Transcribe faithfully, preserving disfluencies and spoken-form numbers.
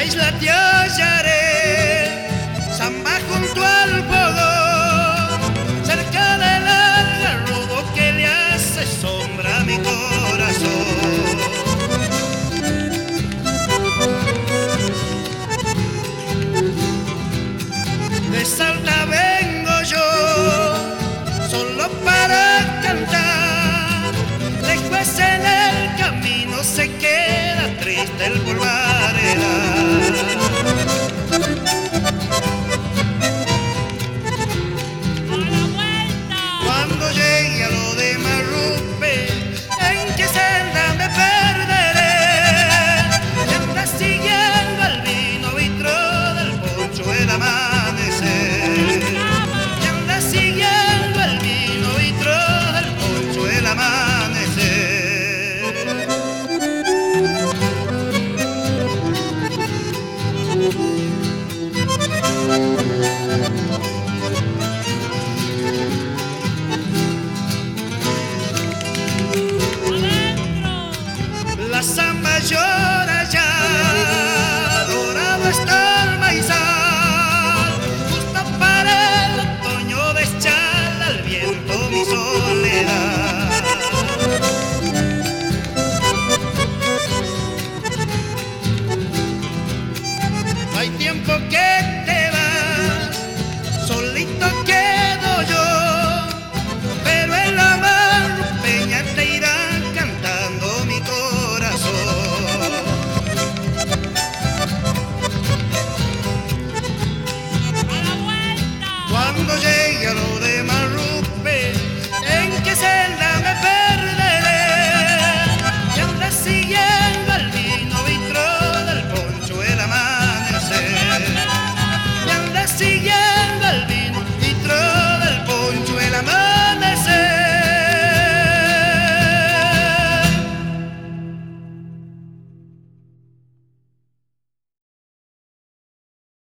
isla te hallaré, samba junto al fogón, cerca del algarrobo que le hace sombra a mi corazón. De Salta vengo yo, solo para cantar, lejos en el camino se queda triste el polvareda.